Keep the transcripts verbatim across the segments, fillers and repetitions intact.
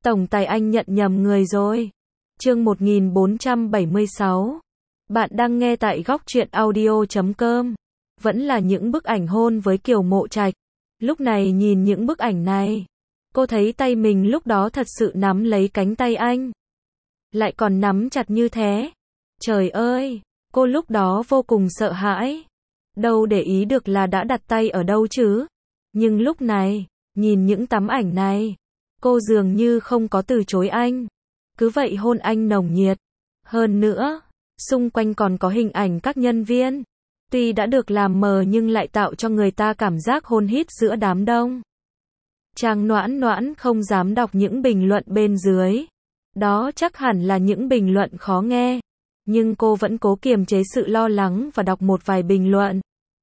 Tổng tài anh nhận nhầm người rồi. Chương một nghìn bốn trăm bảy mươi sáu. Bạn đang nghe tại góc truyện audio chấm com. Vẫn là những bức ảnh hôn với Kiều Mộ Trạch. Lúc này nhìn những bức ảnh này, cô thấy tay mình lúc đó thật sự nắm lấy cánh tay anh. Lại còn nắm chặt như thế. Trời ơi, cô lúc đó vô cùng sợ hãi. Đâu để ý được là đã đặt tay ở đâu chứ. Nhưng lúc này, nhìn những tấm ảnh này, cô dường như không có từ chối anh. Cứ vậy hôn anh nồng nhiệt. Hơn nữa, xung quanh còn có hình ảnh các nhân viên. Tuy đã được làm mờ nhưng lại tạo cho người ta cảm giác hôn hít giữa đám đông. Trang Noãn Noãn không dám đọc những bình luận bên dưới. Đó chắc hẳn là những bình luận khó nghe. Nhưng cô vẫn cố kiềm chế sự lo lắng và đọc một vài bình luận.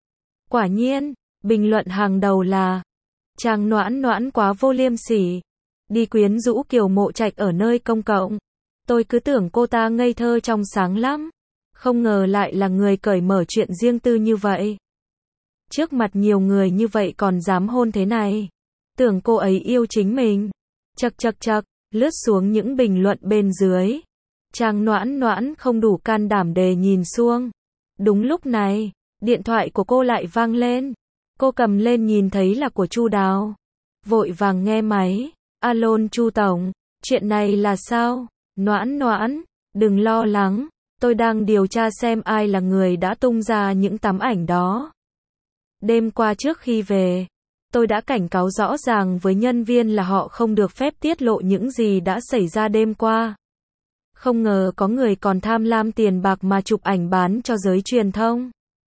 Quả nhiên, bình luận hàng đầu là Trang Noãn Noãn quá vô liêm sỉ. Đi quyến rũ Kiều Mộ Trạch ở nơi công cộng. Tôi cứ tưởng cô ta ngây thơ trong sáng lắm. Không ngờ lại là người cởi mở chuyện riêng tư như vậy. Trước mặt nhiều người như vậy còn dám hôn thế này. Tưởng cô ấy yêu chính mình. Chậc chậc chậc, lướt xuống những bình luận bên dưới. Trang Noãn Noãn không đủ can đảm để nhìn xuống. Đúng lúc này, điện thoại của cô lại vang lên. Cô cầm lên nhìn thấy là của Chu Đào. Vội vàng nghe máy. Alo Chu Tổng, chuyện này là sao? Noãn Noãn, đừng lo lắng. Tôi đang điều tra xem ai là người đã tung ra những tấm ảnh đó. Đêm qua trước khi về, tôi đã cảnh cáo rõ ràng với nhân viên là họ không được phép tiết lộ những gì đã xảy ra đêm qua. Không ngờ có người còn tham lam tiền bạc mà chụp ảnh bán cho giới truyền thông.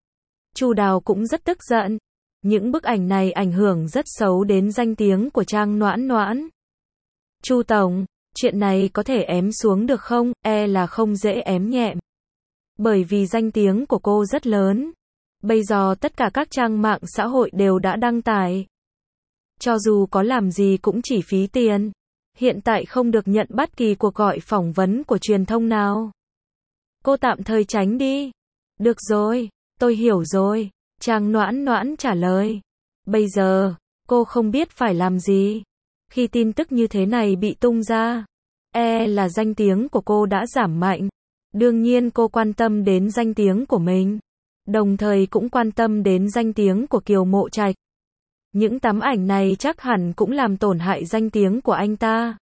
Chu Đào cũng rất tức giận. Những bức ảnh này ảnh hưởng rất xấu đến danh tiếng của Trang Noãn Noãn. Chu Tổng, chuyện này có thể ém xuống được không? E là không dễ ém nhẹm. Bởi vì danh tiếng của cô rất lớn. Bây giờ tất cả các trang mạng xã hội đều đã đăng tải. Cho dù có làm gì cũng chỉ phí tiền. Hiện tại không được nhận bất kỳ cuộc gọi phỏng vấn của truyền thông nào. Cô tạm thời tránh đi. Được rồi, tôi hiểu rồi. Trang Noãn Noãn trả lời. Bây giờ, cô không biết phải làm gì. Khi tin tức như thế này bị tung ra, e là danh tiếng của cô đã giảm mạnh. Đương nhiên cô quan tâm đến danh tiếng của mình. Đồng thời cũng quan tâm đến danh tiếng của Kiều Mộ Trạch. Những tấm ảnh này chắc hẳn cũng làm tổn hại danh tiếng của anh ta.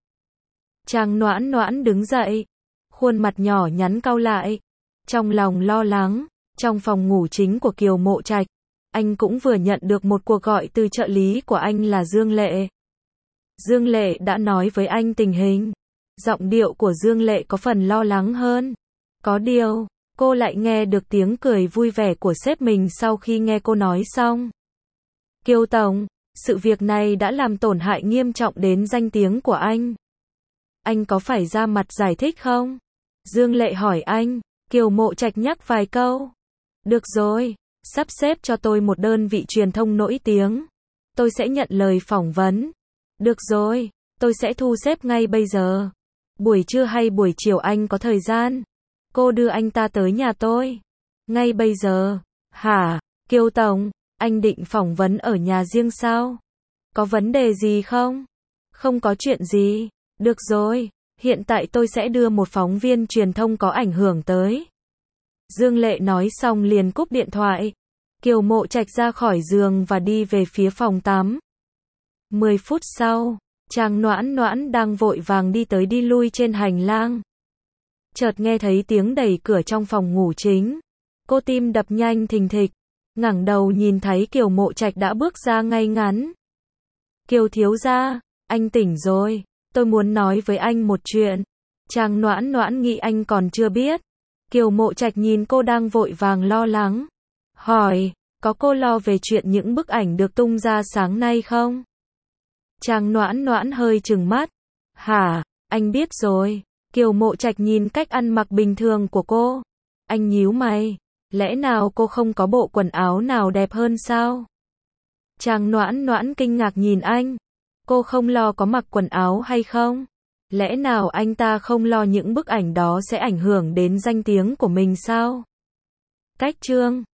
Trang Noãn Noãn đứng dậy. Khuôn mặt nhỏ nhắn cau lại. Trong lòng lo lắng. Trong phòng ngủ chính của Kiều Mộ Trạch, anh cũng vừa nhận được một cuộc gọi từ trợ lý của anh là Dương Lệ. Dương Lệ đã nói với anh tình hình. Giọng điệu của Dương Lệ có phần lo lắng hơn. Có điều, cô lại nghe được tiếng cười vui vẻ của sếp mình sau khi nghe cô nói xong. Kiều Tổng, sự việc này đã làm tổn hại nghiêm trọng đến danh tiếng của anh. Anh có phải ra mặt giải thích không? Dương Lệ hỏi anh. Kiều Mộ Trạch nhắc vài câu. Được rồi, sắp xếp cho tôi một đơn vị truyền thông nổi tiếng. Tôi sẽ nhận lời phỏng vấn. Được rồi, tôi sẽ thu xếp ngay bây giờ. Buổi trưa hay buổi chiều anh có thời gian? Cô đưa anh ta tới nhà tôi. Ngay bây giờ. Hả, Kiều Tổng, anh định phỏng vấn ở nhà riêng sao? Có vấn đề gì không? Không có chuyện gì. Được rồi, hiện tại tôi sẽ đưa một phóng viên truyền thông có ảnh hưởng tới. Dương Lệ nói xong liền cúp điện thoại. Kiều Mộ Trạch ra khỏi giường và đi về phía phòng tắm. Mười phút sau, Trang Noãn Noãn đang vội vàng đi tới đi lui trên hành lang. Chợt nghe thấy tiếng đẩy cửa trong phòng ngủ chính. Cô tim đập nhanh thình thịch. Ngẩng đầu nhìn thấy Kiều Mộ Trạch đã bước ra ngay ngắn. Kiều thiếu gia, anh tỉnh rồi. Tôi muốn nói với anh một chuyện. Trang Noãn Noãn nghĩ anh còn chưa biết. Kiều Mộ Trạch nhìn cô đang vội vàng lo lắng. Hỏi, có cô lo về chuyện những bức ảnh được tung ra sáng nay không? Trang Noãn Noãn hơi trừng mắt. Hả, anh biết rồi. Kiều Mộ Trạch nhìn cách ăn mặc bình thường của cô. Anh nhíu mày. Lẽ nào cô không có bộ quần áo nào đẹp hơn sao? Trang Noãn Noãn kinh ngạc nhìn anh. Cô không lo có mặc quần áo hay không? Lẽ nào anh ta không lo những bức ảnh đó sẽ ảnh hưởng đến danh tiếng của mình sao? Cách chương